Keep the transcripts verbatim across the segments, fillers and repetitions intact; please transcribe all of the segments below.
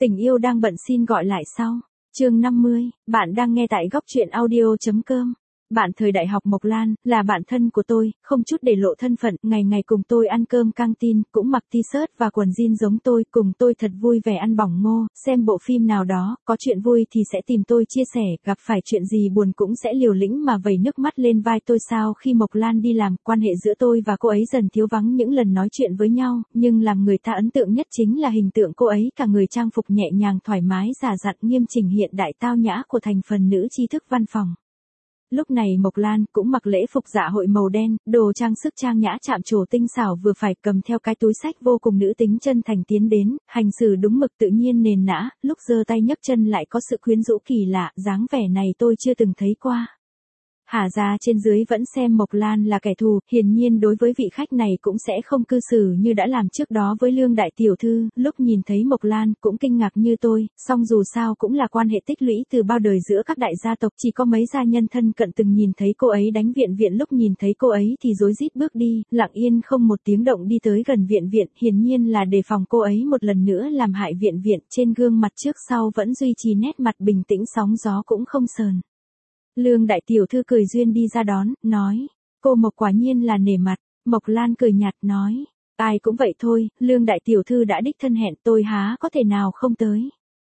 Tình yêu đang bận xin gọi lại sau. Chương năm mươi, bạn đang nghe tại góc truyện audio.com. Bạn thời đại học Mộc Lan, là bạn thân của tôi, không chút để lộ thân phận, ngày ngày cùng tôi ăn cơm căng tin, cũng mặc t-shirt và quần jean giống tôi, cùng tôi thật vui vẻ ăn bỏng ngô, xem bộ phim nào đó, có chuyện vui thì sẽ tìm tôi chia sẻ, gặp phải chuyện gì buồn cũng sẽ liều lĩnh mà vẩy nước mắt lên vai tôi. Sao khi Mộc Lan đi làm, quan hệ giữa tôi và cô ấy dần thiếu vắng những lần nói chuyện với nhau, nhưng làm người ta ấn tượng nhất chính là hình tượng cô ấy, cả người trang phục nhẹ nhàng thoải mái dà dặn nghiêm chỉnh hiện đại tao nhã của thành phần nữ tri thức văn phòng. Lúc này Mộc Lan cũng mặc lễ phục dạ hội màu đen, đồ trang sức trang nhã chạm trổ tinh xảo vừa phải, cầm theo cái túi xách vô cùng nữ tính chân thành tiến đến, hành xử đúng mực tự nhiên nền nã, lúc giơ tay nhấc chân lại có sự quyến rũ kỳ lạ, dáng vẻ này tôi chưa từng thấy qua. Hà gia trên dưới vẫn xem Mộc Lan là kẻ thù, hiển nhiên đối với vị khách này cũng sẽ không cư xử như đã làm trước đó với Lương đại tiểu thư, lúc nhìn thấy Mộc Lan cũng kinh ngạc như tôi, song dù sao cũng là quan hệ tích lũy từ bao đời giữa các đại gia tộc, chỉ có mấy gia nhân thân cận từng nhìn thấy cô ấy đánh Viện Viện, lúc nhìn thấy cô ấy thì rối rít bước đi, lặng yên không một tiếng động đi tới gần Viện Viện, hiển nhiên là đề phòng cô ấy một lần nữa làm hại Viện Viện, trên gương mặt trước sau vẫn duy trì nét mặt bình tĩnh sóng gió cũng không sờn. Lương đại tiểu thư cười duyên đi ra đón, nói, cô Mộc quả nhiên là nể mặt. Mộc Lan cười nhạt nói, ai cũng vậy thôi, Lương đại tiểu thư đã đích thân hẹn, tôi há có thể nào không tới.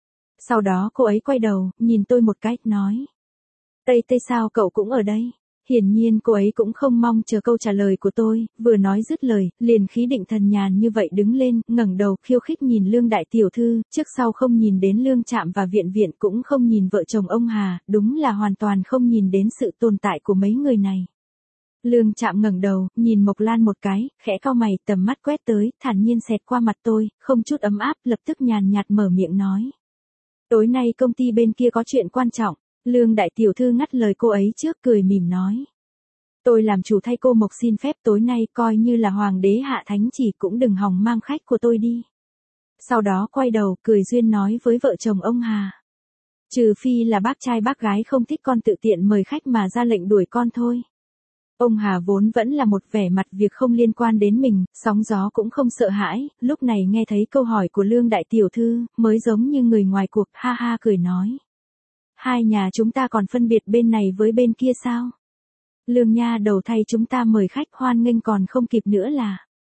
Sau đó cô ấy quay đầu, nhìn tôi một cái, nói, Tây Tây sao cậu cũng ở đây? Hiển nhiên cô ấy cũng không mong chờ câu trả lời của tôi, vừa nói dứt lời, liền khí định thần nhàn như vậy đứng lên, ngẩng đầu khiêu khích nhìn Lương đại tiểu thư, trước sau không nhìn đến Lương Trạm và Viện Viện, cũng không nhìn vợ chồng ông Hà, đúng là hoàn toàn không nhìn đến sự tồn tại của mấy người này. Lương Trạm ngẩng đầu, nhìn Mộc Lan một cái, khẽ cau mày, tầm mắt quét tới, thản nhiên xẹt qua mặt tôi, không chút ấm áp, lập tức nhàn nhạt mở miệng nói. Tối nay công ty bên kia có chuyện quan trọng. Lương đại tiểu thư ngắt lời cô ấy trước, cười mỉm nói. Tôi làm chủ thay cô Mộc xin phép tối nay coi như là hoàng đế hạ thánh chỉ, cũng đừng hòng mang khách của tôi đi. Sau đó quay đầu, cười duyên nói với vợ chồng ông Hà. Trừ phi là bác trai bác gái không thích con tự tiện mời khách mà ra lệnh đuổi con thôi. Ông Hà vốn vẫn là một vẻ mặt việc không liên quan đến mình, sóng gió cũng không sợ hãi, lúc này nghe thấy câu hỏi của Lương đại tiểu thư, mới giống như người ngoài cuộc, ha ha cười nói. Hai nhà chúng ta còn phân biệt bên này với bên kia sao? Lương nha đầu thay chúng ta mời khách hoan nghênh còn không kịp nữa là.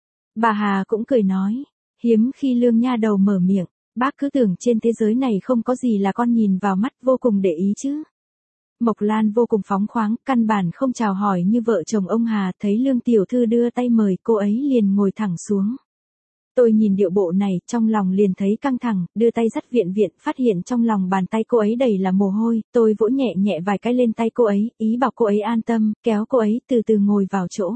Bà Hà cũng cười nói, hiếm khi Lương nha đầu mở miệng, bác cứ tưởng trên thế giới này không có gì là con nhìn vào mắt vô cùng để ý chứ. Mộc Lan vô cùng phóng khoáng, căn bản không chào hỏi như vợ chồng ông Hà, thấy Lương tiểu thư đưa tay mời, cô ấy liền ngồi thẳng xuống. Tôi nhìn điệu bộ này, trong lòng liền thấy căng thẳng, đưa tay dắt Viện Viện, phát hiện trong lòng bàn tay cô ấy đầy là mồ hôi, tôi vỗ nhẹ nhẹ vài cái lên tay cô ấy, ý bảo cô ấy an tâm, kéo cô ấy từ từ ngồi vào chỗ.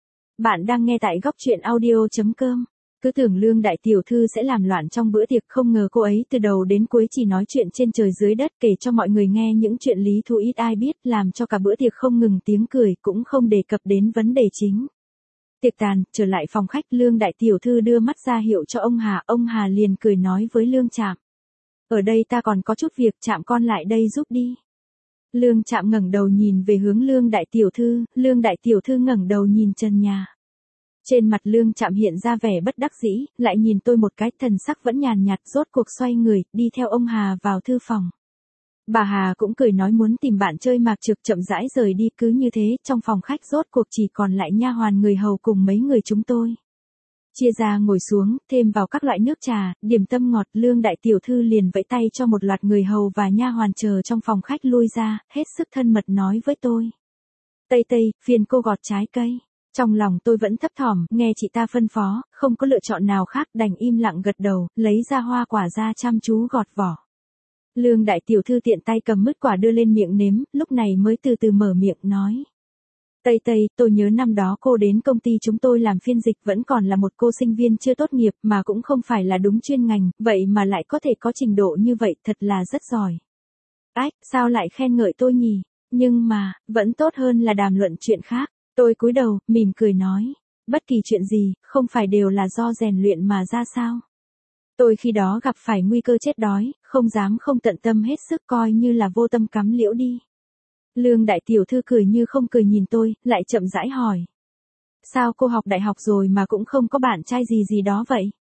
Bạn đang nghe tại góc truyện audio.com. Cứ tưởng Lương đại tiểu thư sẽ làm loạn trong bữa tiệc, không ngờ cô ấy từ đầu đến cuối chỉ nói chuyện trên trời dưới đất, kể cho mọi người nghe những chuyện lý thú ít ai biết, làm cho cả bữa tiệc không ngừng tiếng cười, cũng không đề cập đến vấn đề chính. Tiệc tàn, trở lại phòng khách, Lương đại tiểu thư đưa mắt ra hiệu cho ông Hà, ông Hà liền cười nói với Lương Trạm. Ở đây ta còn có chút việc, Trạm con lại đây giúp đi. Lương Trạm ngẩng đầu nhìn về hướng Lương đại tiểu thư, Lương đại tiểu thư ngẩng đầu nhìn trần nhà. Trên mặt Lương Trạm hiện ra vẻ bất đắc dĩ, lại nhìn tôi một cái, thần sắc vẫn nhàn nhạt, rốt cuộc xoay người, đi theo ông Hà vào thư phòng. Bà Hà cũng cười nói muốn tìm bạn chơi Mạc Trực, chậm rãi rời đi, cứ như thế, trong phòng khách rốt cuộc chỉ còn lại nha hoàn người hầu cùng mấy người chúng tôi. Chia ra ngồi xuống, thêm vào các loại nước trà, điểm tâm ngọt, Lương đại tiểu thư liền vẫy tay cho một loạt người hầu và nha hoàn chờ trong phòng khách lui ra, hết sức thân mật nói với tôi. Tây Tây, phiền cô gọt trái cây. Trong lòng tôi vẫn thấp thỏm, nghe chị ta phân phó, không có lựa chọn nào khác, đành im lặng gật đầu, lấy ra hoa quả ra chăm chú gọt vỏ. Lương đại tiểu thư tiện tay cầm mứt quả đưa lên miệng nếm, lúc này mới từ từ mở miệng nói. Tây Tây, tôi nhớ năm đó cô đến công ty chúng tôi làm phiên dịch, vẫn còn là một cô sinh viên chưa tốt nghiệp, mà cũng không phải là đúng chuyên ngành, vậy mà lại có thể có trình độ như vậy, thật là rất giỏi. Ách, sao lại khen ngợi tôi nhỉ? Nhưng mà, vẫn tốt hơn là đàm luận chuyện khác. Tôi cúi đầu, mỉm cười nói. Bất kỳ chuyện gì, không phải đều là do rèn luyện mà ra sao? Tôi khi đó gặp phải nguy cơ chết đói, không dám không tận tâm hết sức, coi như là vô tâm cắm liễu đi. Lương đại tiểu thư cười như không cười nhìn tôi, lại chậm rãi hỏi. Sao cô học đại học rồi mà cũng không có bạn trai gì gì đó vậy?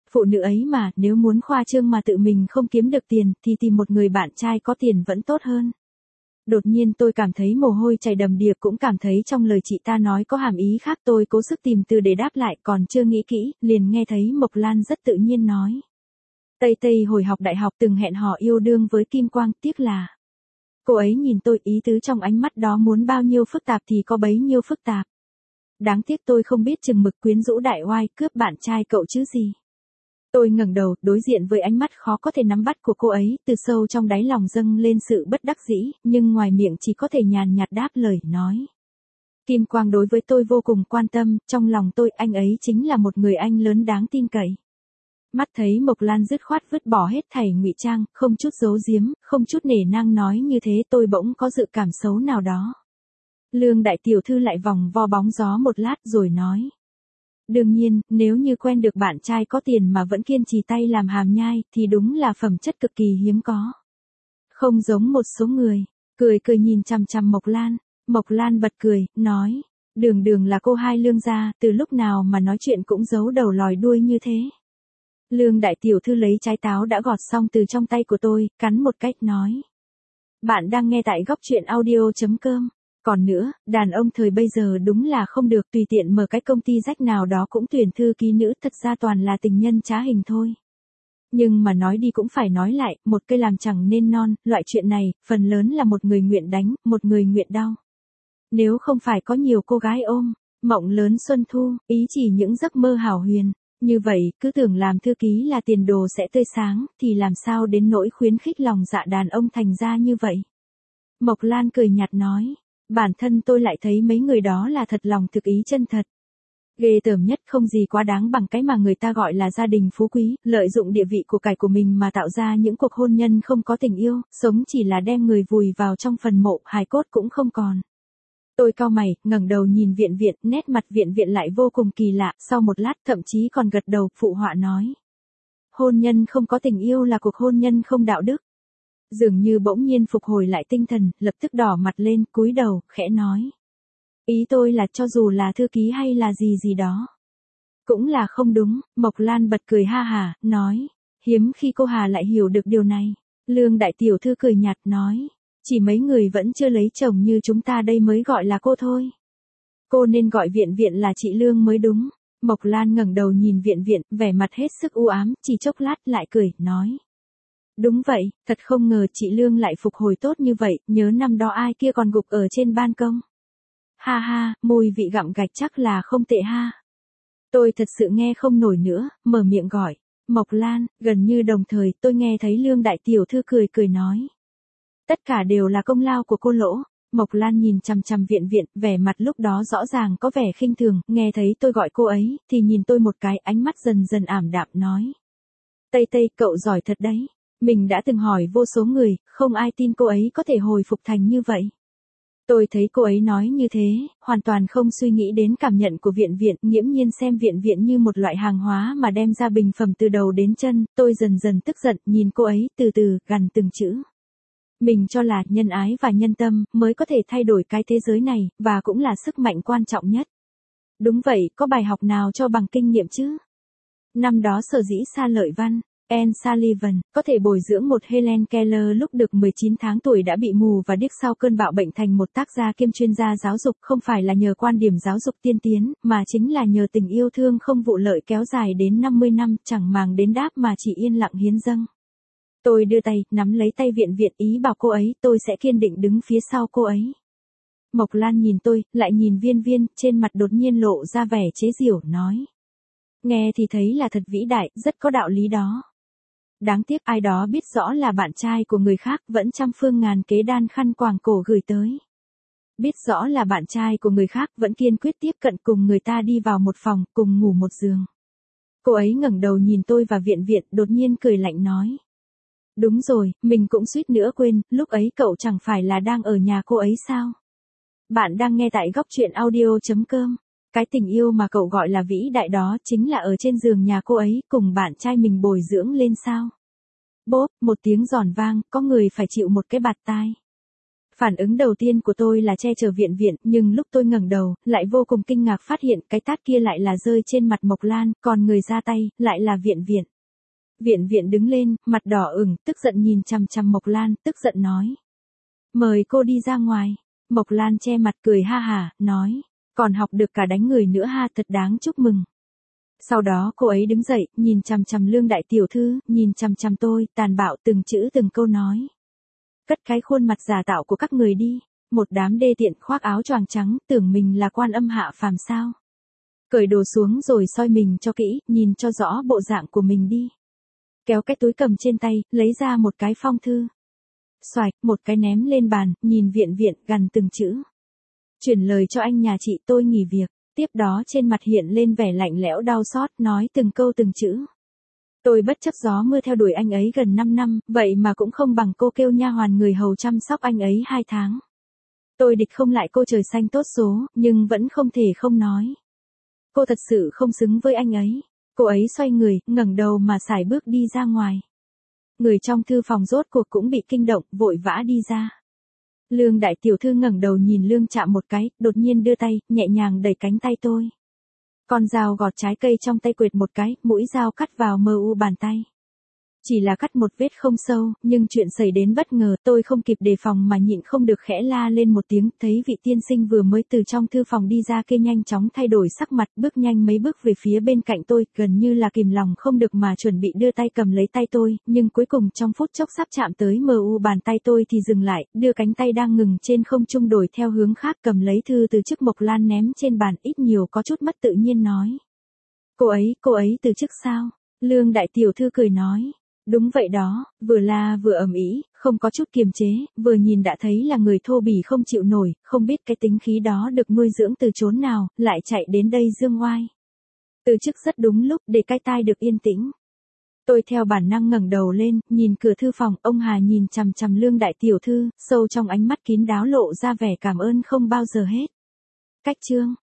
Phụ nữ ấy mà, nếu muốn khoa trương mà tự mình không kiếm được tiền, thì tìm một người bạn trai có tiền vẫn tốt hơn. Đột nhiên tôi cảm thấy mồ hôi chảy đầm đìa, cũng cảm thấy trong lời chị ta nói có hàm ý khác. Tôi cố sức tìm từ để đáp lại, còn chưa nghĩ kỹ, liền nghe thấy Mộc Lan rất tự nhiên nói. Tây Tây hồi học đại học từng hẹn hò yêu đương với Kim Quang, tiếc là. Cô ấy nhìn tôi, ý tứ trong ánh mắt đó muốn bao nhiêu phức tạp thì có bấy nhiêu phức tạp. Đáng tiếc tôi không biết chừng mực, quyến rũ đại oai, cướp bạn trai cậu chứ gì. Tôi ngẩng đầu, đối diện với ánh mắt khó có thể nắm bắt của cô ấy, từ sâu trong đáy lòng dâng lên sự bất đắc dĩ, nhưng ngoài miệng chỉ có thể nhàn nhạt đáp lời, nói. Kim Quang đối với tôi vô cùng quan tâm, trong lòng tôi anh ấy chính là một người anh lớn đáng tin cậy. Mắt thấy Mộc Lan dứt khoát vứt bỏ hết thảy ngụy trang, không chút giấu giếm, không chút nể nang nói như thế, tôi bỗng có dự cảm xấu nào đó. Lương đại tiểu thư lại vòng vo bóng gió một lát rồi nói. Đương nhiên, nếu như quen được bạn trai có tiền mà vẫn kiên trì tay làm hàm nhai, thì đúng là phẩm chất cực kỳ hiếm có. Không giống một số người, cười cười nhìn chằm chằm Mộc Lan. Mộc Lan bật cười, nói. Đường đường là cô hai Lương gia, từ lúc nào mà nói chuyện cũng giấu đầu lòi đuôi như thế. Lương đại tiểu thư lấy trái táo đã gọt xong từ trong tay của tôi, cắn một cách nói. Bạn đang nghe tại góc truyện audio chấm com. Còn nữa, đàn ông thời bây giờ đúng là không được tùy tiện mở cái công ty rách nào đó cũng tuyển thư ký nữ, thật ra toàn là tình nhân trá hình thôi. Nhưng mà nói đi cũng phải nói lại, một cây làm chẳng nên non, loại chuyện này, phần lớn là một người nguyện đánh, một người nguyện đau. Nếu không phải có nhiều cô gái ôm, mộng lớn xuân thu, ý chỉ những giấc mơ hảo huyền, như vậy, cứ tưởng làm thư ký là tiền đồ sẽ tươi sáng, thì làm sao đến nỗi khuyến khích lòng dạ đàn ông thành ra như vậy. Mộc Lan cười nhạt nói. Bản thân tôi lại thấy mấy người đó là thật lòng thực ý chân thật. Ghê tởm nhất không gì quá đáng bằng cái mà người ta gọi là gia đình phú quý, lợi dụng địa vị của cải của mình mà tạo ra những cuộc hôn nhân không có tình yêu, sống chỉ là đem người vùi vào trong phần mộ, hài cốt cũng không còn. Tôi cau mày, ngẩng đầu nhìn Viện Viện, nét mặt Viện Viện lại vô cùng kỳ lạ, sau một lát thậm chí còn gật đầu, phụ họa nói. Hôn nhân không có tình yêu là cuộc hôn nhân không đạo đức. Dường như bỗng nhiên phục hồi lại tinh thần, lập tức đỏ mặt lên, cúi đầu, khẽ nói. Ý tôi là cho dù là thư ký hay là gì gì đó. Cũng là không đúng, Mộc Lan bật cười ha hà, nói. Hiếm khi cô Hà lại hiểu được điều này. Lương đại tiểu thư cười nhạt nói. Chỉ mấy người vẫn chưa lấy chồng như chúng ta đây mới gọi là cô thôi. Cô nên gọi Viện Viện là chị Lương mới đúng. Mộc Lan ngẩng đầu nhìn Viện Viện, vẻ mặt hết sức u ám, chỉ chốc lát lại cười, nói. Đúng vậy, thật không ngờ chị Lương lại phục hồi tốt như vậy, nhớ năm đó ai kia còn gục ở trên ban công. Ha ha, mùi vị gặm gạch chắc là không tệ ha. Tôi thật sự nghe không nổi nữa, mở miệng gọi. Mộc Lan, gần như đồng thời tôi nghe thấy Lương đại tiểu thư cười cười nói. Tất cả đều là công lao của cô Lỗ. Mộc Lan nhìn chằm chằm Viện Viện, vẻ mặt lúc đó rõ ràng có vẻ khinh thường, nghe thấy tôi gọi cô ấy, thì nhìn tôi một cái, ánh mắt dần dần ảm đạm nói. Tây Tây, cậu giỏi thật đấy. Mình đã từng hỏi vô số người, không ai tin cô ấy có thể hồi phục thành như vậy. Tôi thấy cô ấy nói như thế, hoàn toàn không suy nghĩ đến cảm nhận của Viện Viện, nghiễm nhiên xem Viện Viện như một loại hàng hóa mà đem ra bình phẩm từ đầu đến chân, tôi dần dần tức giận, nhìn cô ấy, từ từ, gằn từng chữ. Mình cho là nhân ái và nhân tâm mới có thể thay đổi cái thế giới này, và cũng là sức mạnh quan trọng nhất. Đúng vậy, có bài học nào cho bằng kinh nghiệm chứ? Năm đó sở dĩ Sa Lợi Văn, Anne Sullivan, có thể bồi dưỡng một Helen Keller lúc được mười chín tháng tuổi đã bị mù và điếc sau cơn bạo bệnh thành một tác gia kiêm chuyên gia giáo dục, không phải là nhờ quan điểm giáo dục tiên tiến, mà chính là nhờ tình yêu thương không vụ lợi kéo dài đến năm mươi năm, chẳng màng đến đáp mà chỉ yên lặng hiến dâng. Tôi đưa tay, nắm lấy tay Viện Viện, ý bảo cô ấy, tôi sẽ kiên định đứng phía sau cô ấy. Mộc Lan nhìn tôi, lại nhìn Viên Viên, trên mặt đột nhiên lộ ra vẻ chế giễu, nói. Nghe thì thấy là thật vĩ đại, rất có đạo lý đó. Đáng tiếc ai đó biết rõ là bạn trai của người khác vẫn trăm phương ngàn kế đan khăn quàng cổ gửi tới. Biết rõ là bạn trai của người khác vẫn kiên quyết tiếp cận cùng người ta đi vào một phòng, cùng ngủ một giường. Cô ấy ngẩng đầu nhìn tôi và Viện Viện, đột nhiên cười lạnh nói. Đúng rồi, mình cũng suýt nữa quên, lúc ấy cậu chẳng phải là đang ở nhà cô ấy sao? Bạn đang nghe tại góc truyện audio chấm com. Cái tình yêu mà cậu gọi là vĩ đại đó chính là ở trên giường nhà cô ấy, cùng bạn trai mình bồi dưỡng lên sao? Bốp, một tiếng giòn vang, có người phải chịu một cái bạt tai. Phản ứng đầu tiên của tôi là che chở Viện Viện, nhưng lúc tôi ngẩng đầu, lại vô cùng kinh ngạc phát hiện cái tát kia lại là rơi trên mặt Mộc Lan, còn người ra tay, lại là Viện Viện. Viện Viện đứng lên, mặt đỏ ửng, tức giận nhìn chằm chằm Mộc Lan, tức giận nói. Mời cô đi ra ngoài. Mộc Lan che mặt cười ha hả, nói. Còn học được cả đánh người nữa ha, thật đáng chúc mừng. Sau đó cô ấy đứng dậy, nhìn chằm chằm Lương đại tiểu thư, nhìn chằm chằm tôi, tàn bạo từng chữ từng câu nói. Cất cái khuôn mặt giả tạo của các người đi, một đám đê tiện khoác áo choàng trắng, tưởng mình là quan âm hạ phàm sao. Cởi đồ xuống rồi soi mình cho kỹ, nhìn cho rõ bộ dạng của mình đi. Kéo cái túi cầm trên tay, lấy ra một cái phong thư. Xoạch, một cái ném lên bàn, nhìn Viện Viện, gằn từng chữ. Chuyển lời cho anh nhà chị tôi nghỉ việc, tiếp đó trên mặt hiện lên vẻ lạnh lẽo đau xót, nói từng câu từng chữ. Tôi bất chấp gió mưa theo đuổi anh ấy gần năm năm, vậy mà cũng không bằng cô kêu nha hoàn người hầu chăm sóc anh ấy hai tháng. Tôi địch không lại cô trời xanh tốt số, nhưng vẫn không thể không nói. Cô thật sự không xứng với anh ấy. Cô ấy xoay người, ngẩng đầu mà sải bước đi ra ngoài. Người trong thư phòng rốt cuộc cũng bị kinh động, vội vã đi ra. Lương đại tiểu thư ngẩng đầu nhìn Lương Trạm một cái, đột nhiên đưa tay, nhẹ nhàng đẩy cánh tay tôi. Con dao gọt trái cây trong tay quệt một cái, mũi dao cắt vào mờ u bàn tay. Chỉ là cắt một vết không sâu, nhưng chuyện xảy đến bất ngờ, tôi không kịp đề phòng mà nhịn không được khẽ la lên một tiếng, thấy vị tiên sinh vừa mới từ trong thư phòng đi ra kia nhanh chóng thay đổi sắc mặt, bước nhanh mấy bước về phía bên cạnh tôi, gần như là kìm lòng không được mà chuẩn bị đưa tay cầm lấy tay tôi, nhưng cuối cùng trong phút chốc sắp chạm tới mờ u bàn tay tôi thì dừng lại, đưa cánh tay đang ngừng trên không trung đổi theo hướng khác, cầm lấy thư từ chức Mộc Lan ném trên bàn, ít nhiều có chút mất tự nhiên nói. Cô ấy, cô ấy từ chức sao? Lương đại tiểu thư cười nói. Đúng vậy đó, vừa la vừa ầm ĩ, không có chút kiềm chế, vừa nhìn đã thấy là người thô bỉ không chịu nổi, không biết cái tính khí đó được nuôi dưỡng từ chốn nào, lại chạy đến đây dương oai. Từ chức rất đúng lúc để cái tai được yên tĩnh. Tôi theo bản năng ngẩng đầu lên, nhìn cửa thư phòng, ông Hà nhìn chằm chằm Lương đại tiểu thư, sâu trong ánh mắt kín đáo lộ ra vẻ cảm ơn không bao giờ hết. Cách chương